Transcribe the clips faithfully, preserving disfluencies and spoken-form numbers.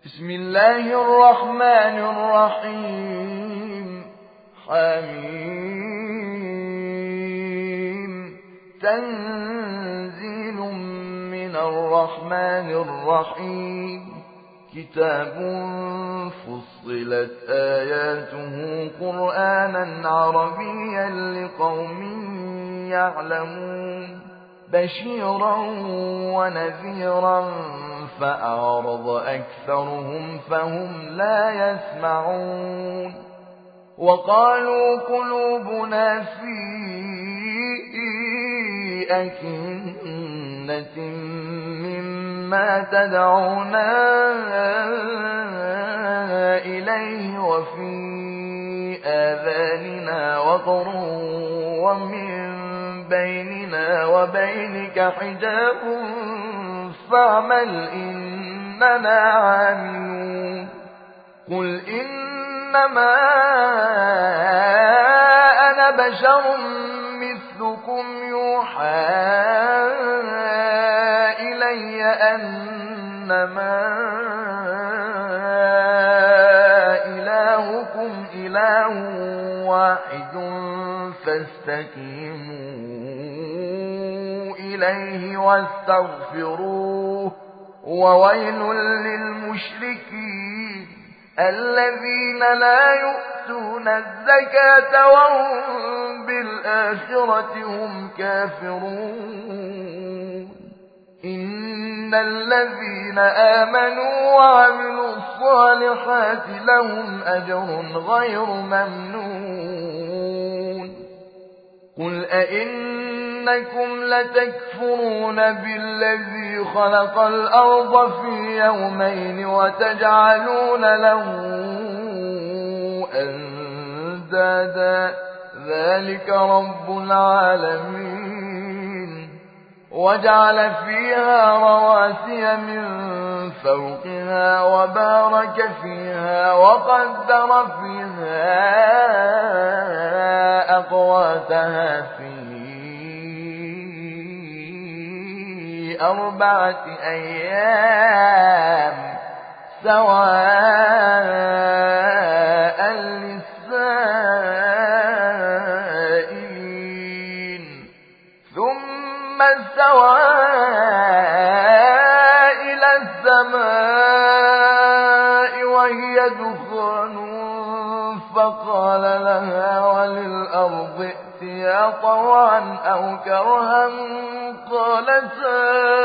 بسم الله الرحمن الرحيم. حميم. تنزيل من الرحمن الرحيم. كتاب فصلت آياته قرآنا عربيا لقوم يعلمون. بشيرا ونذيرا فأعرض أكثرهم فهم لا يسمعون. وقالوا قلوبنا في أكنة مما تدعونا إليه وفي آذاننا وقر ومن بيننا وبينك حجاب فاعمل إننا عاملون. قل إنما أنا بشر مثلكم يوحى إلي أنما إلهكم إله واحد فاستقيموا إليه واستغفروه. وويل للمشركين الذين لا يؤتون الزكاة وهم بالآخرة هم كافرون. إن الذين آمنوا وعملوا الصالحات لهم أجر غير ممنون. قل أئنكم لتكفرون بالذي خلق الأرض في يومين وتجعلون له أندادا ذلك رب العالمين. وجعل فيها رواسي من فوقها وبارك فيها وقدر فيها أقواتها في أربعة أيام سواء للسائلين. ثم استوى إلى السماء وهي دخان فقال لها وللأرض ائتيا طوعا أو كرها قالتا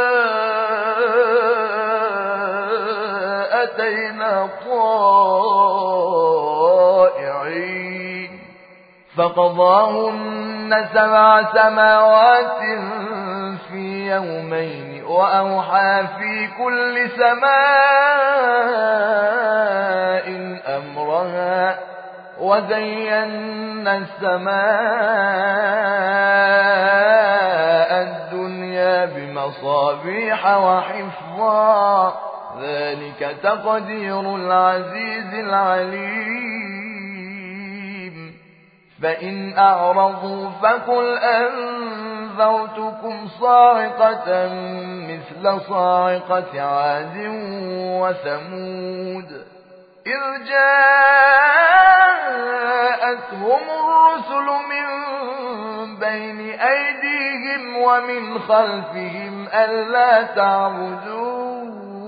أتينا طائعين. فقضاهن سبع سماوات في يومين وأوحى في كل سماء أمرها وزينا السماء الدنيا بمصابيح وحفظا ذلك تقدير العزيز العليم. فإن أعرضوا فقل أنذرتكم صاعقة مثل صاعقة عاد وثمود إذ جاءتهم الرسل من بين أيديهم ومن خلفهم ألا تعبدوا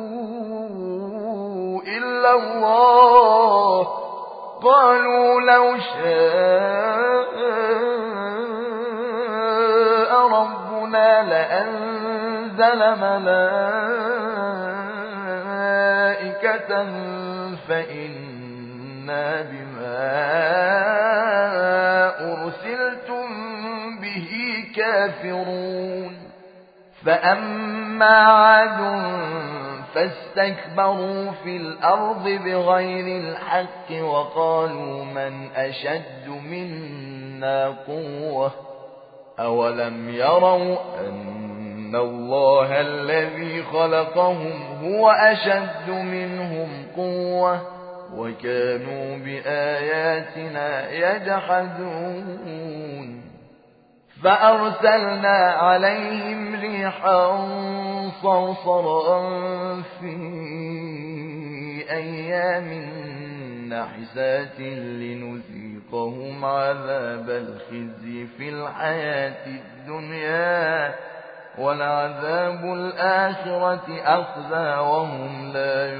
إلا الله قالوا لو شاء ربنا لأنزل ملائكة فإنا بما أرسلتم به كافرون. فأما عاد فاستكبروا في الأرض بغير الحق وقالوا من أشد منا قوة أولم يروا أن الله الذي خلقهم هو أشد منهم قوة وكانوا بآياتنا يجحدون. فأرسلنا عليهم ريحا صرصرا في بأيام نحسات لنذيقهم عذاب الخزي في الحياة الدنيا ولعذاب الآخرة أخزى وهم لا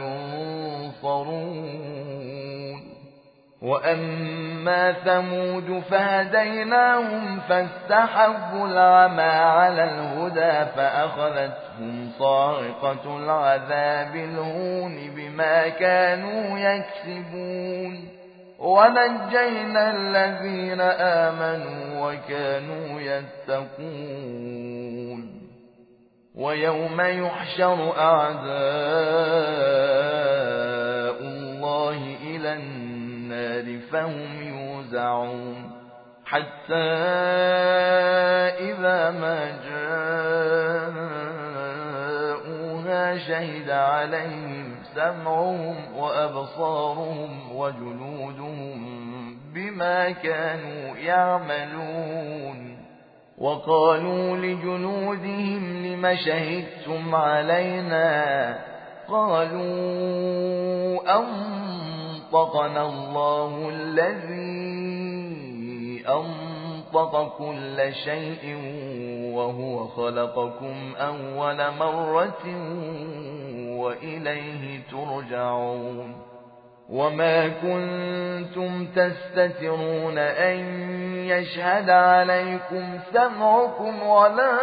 ينصرون. وأما ثمود فهديناهم فاستحبوا العمى على الهدى فأخذتهم صاعقة العذاب الهون بما كانوا يكسبون ونجينا الذين آمنوا وكانوا يتقون. ويوم يحشر أعداء الله إلى النار فهم يوزعون حتى إذا ما جاءوها شهد عليهم سمعهم وأبصارهم وجلودهم بما كانوا يعملون. وقالوا لجلودهم لم شهدتم علينا قالوا أنطقنا الله الذي أنطق كل شيء وهو خلقكم أول مرة وإليه ترجعون. وما كنتم تستترون أن يشهد عليكم سمعكم ولا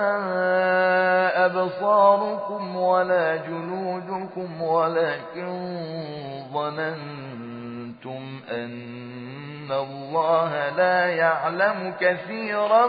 أبصاركم ولا جلودكم ولكن ظننتم أن الله لا يعلم كثيرا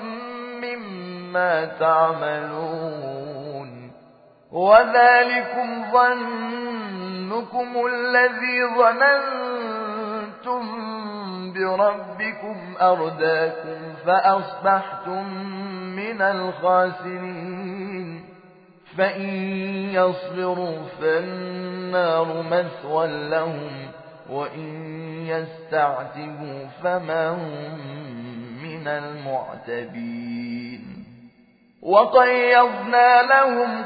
مما تعملون. وذلكم ظنكم الذي ظننتم بربكم أرداكم فأصبحتم من الخاسرين. فإن يصبروا فالنار مثوى لهم وإن يستعتبوا فما هم من المعتبين. وقيضنا لهم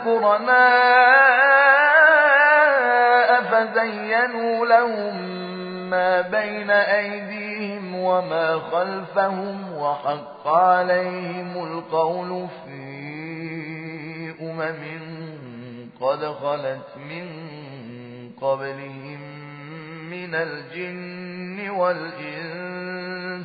قرناء فزينوا لهم ما بين أيديهم وما خلفهم وحق عليهم القول في أمم قد خلت من قبلهم من الجن والإنس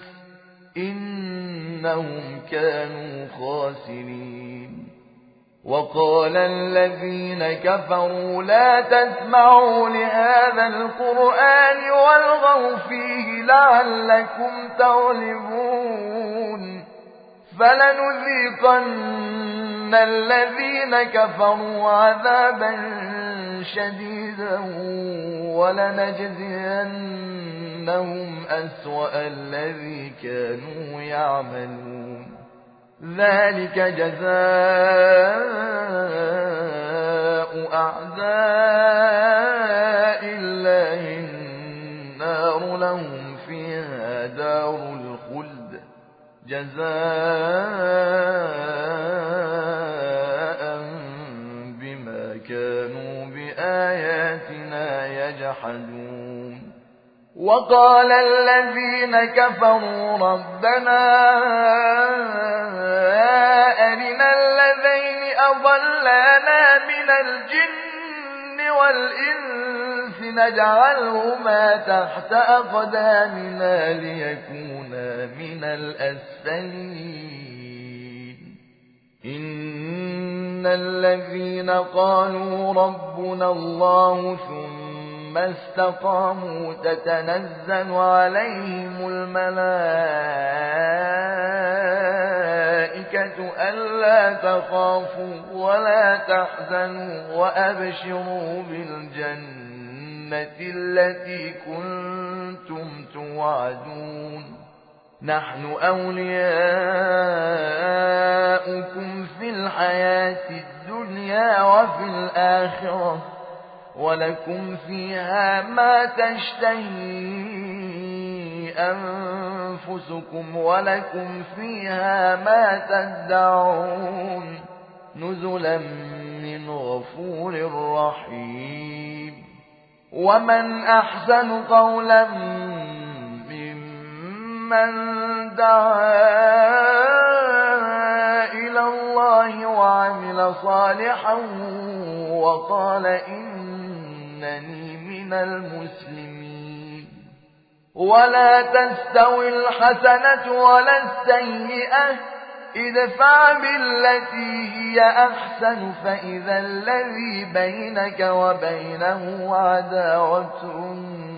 إنهم كانوا خاسرين. وقال الذين كفروا لا تسمعوا لهذا القرآن والغوا فيه لعلكم تغلبون. فلنذيقن الذين كفروا عذابا شديدا ولنجزينهم أسوأ الذي كانوا يعملون. ذلك جزاء أعداء الله النار لهم فيها دار الخلد جزاء بما كانوا بآياتنا يجحدون. وقال الذين كفروا ربنا أرنا الذين أضلانا من الجن والإنس نجعلهما تحت أقدامنا ليكونا من الأسفلين. إن الذين قالوا ربنا الله ثم استقاموا تتنزل عليهم الملائكة ألا تخافوا ولا تحزنوا وأبشروا بالجنة التي كنتم توعدون. نحن أولياؤكم في الحياة الدنيا وفي الآخرة ولكم فيها ما تشتهي أنفسكم ولكم فيها ما تدعون نزلا من غفور رحيم. ومن أحسن قولا ممن دعا إلى الله وعمل صالحا وقال إنني من المسلمين. ولا تستوي الحسنة ولا السيئة، ادفع بالتي هي أحسن فإذا الذي بينك وبينه عداوة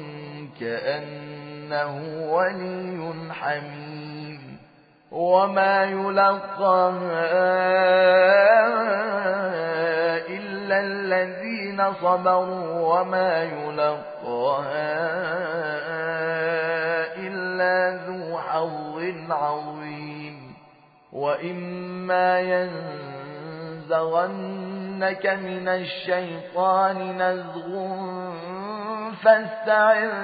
كأنه ولي حميم. وما يلقاها إلا الذين صبروا وما يلقاها إلا ذو حظ عظيم. وإما ينزغنك من الشيطان نزغ فاستعذ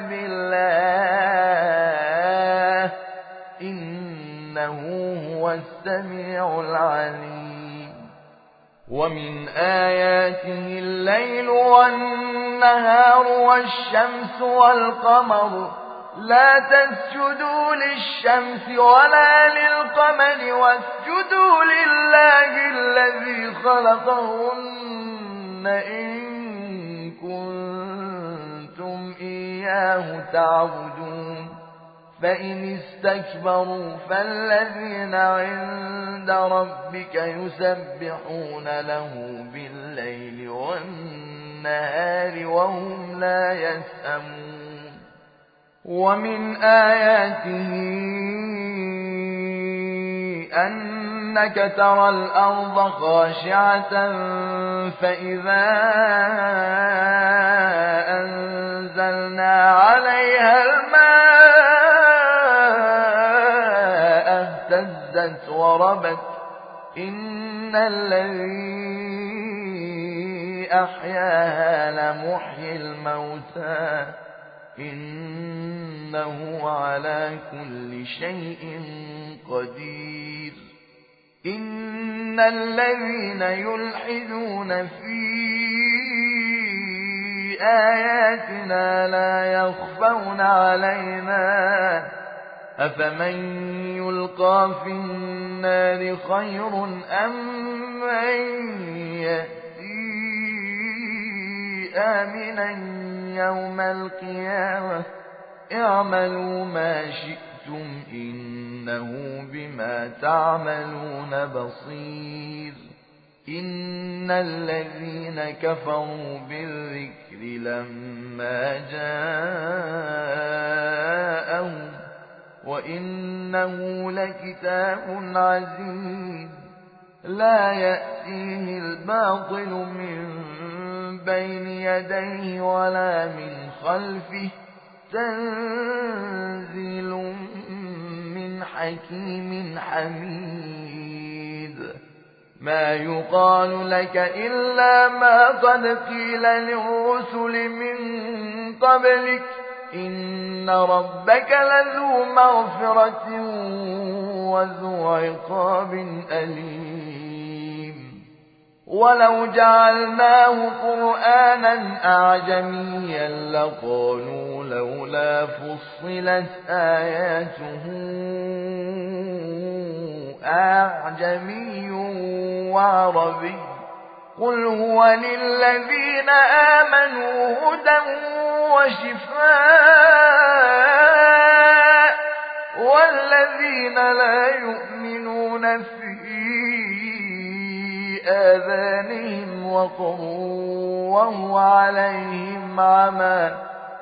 بالله إنه هو السميع العليم. ومن آياته الليل والنهار والشمس والقمر، لا تسجدوا للشمس ولا للقمر واسجدوا لله الذي خلقهن إن كنتم إياه تعبدون. فإن استكبروا فالذين عند ربك يسبحون له بالليل والنهار وهم لا يسأمون. ومن آياته أنك ترى الأرض خاشعة فإذا أنزلنا عليها الماء اهتزت وربت إن الذي أحياها لمحيي الموتى إنه على كل شيء قدير. إن الذين يلحدون في آياتنا لا يخفون علينا أفمن يلقى في النار خير أم من يأتي آمنا يوم القيامة اعملوا ما شئتم إنه بما تعملون بصير. إن الذين كفروا بالذكر لما جاءهم وإنه لكتاب عزيز لا يأتيه الباطل من بين يديه ولا من خلفه تنزيل من حكيم حميد. ما يقال لك إلا ما قد قيل للرسل من قبلك إن ربك لذو مغفرة وذو عقاب أليم. ولو جعلناه قرآنا أعجميا لقالوا لولا فصلت آياته أعجمي وعربي قل هو للذين آمنوا هدى وشفاء والذين لا يؤمنون في آذانهم وقر وهو عليهم عمى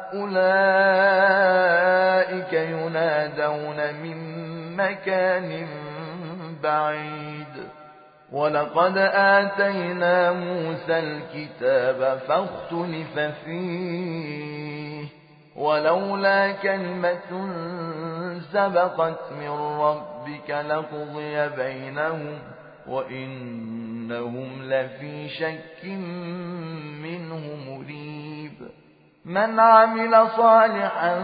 أولئك ينادون من مكان بعيد. ولقد آتينا موسى الكتاب فاختلف فيه ولولا كلمة سبقت من ربك لقضي بينهم وإنهم لفي شك منه مريب. من عمل صالحا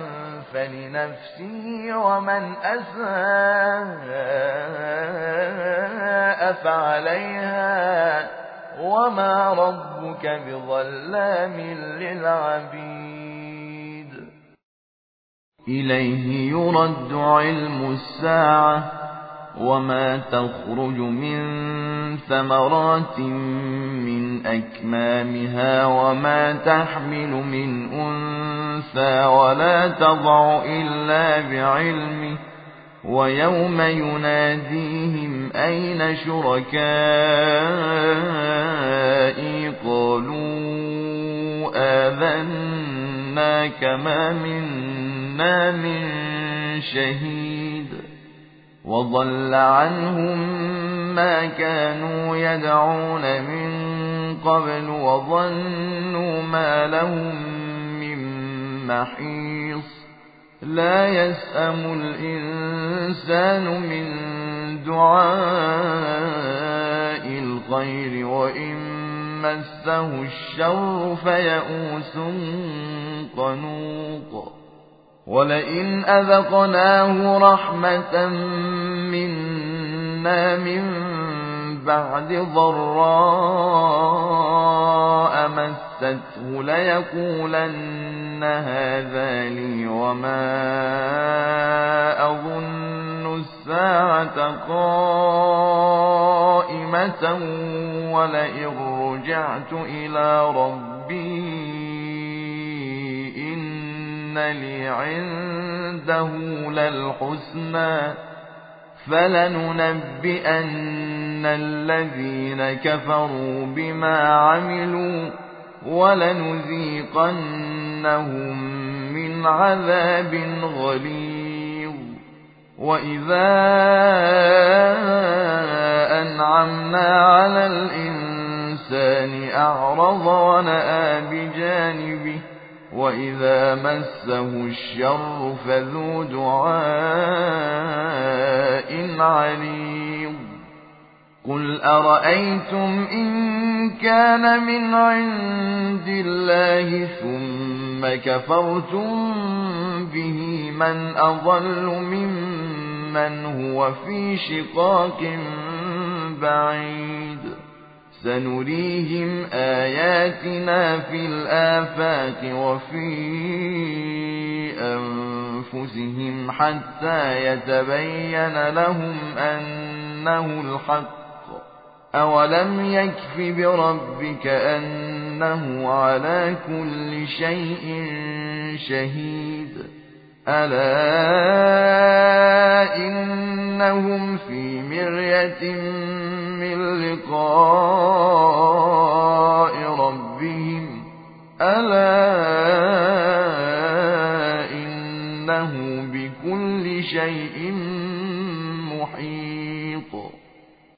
فلنفسه ومن أساء فعليها وما ربك بظلام للعبيد إليه يرد علم الساعة وما تخرج من ثمرات من أكمامها وما تحمل من أنثى ولا تضع إلا بعلمه ويوم يناديهم أين شركائي قالوا آذناك ما منا من شهيد وضل عنهم ما كانوا يدعون من قبل وظنوا ما لهم من محيص لا يسأم الإنسان من دعاء الخير وإن مسه الشر فيئوس قنوط ولئن أذقناه رحمة منا من بعد ضراء مسته ليقولن هذا لي وما أظن الساعة قائمة ولئن رجعت إلى ربي إن لي عنده للحسنى فلننبئن الذين كفروا بما عملوا ولنذيقنهم من عذاب غليظ وإذا أنعمنا على الإنسان أعرض ونأى بجانبه وإذا مسه الشر فذو دعاء عريض قل أرأيتم إن كان من عند الله ثم كفرتم به من أضل ممن هو في شقاق بعيد سنريهم آياتنا في الآفاق وفي أنفسهم حتى يتبين لهم أنه الحق أولم يكف بربك أنه على كل شيء شهيد ألا إنهم في مرية من لقاء ربهم ألا إنه بكل شيء محيط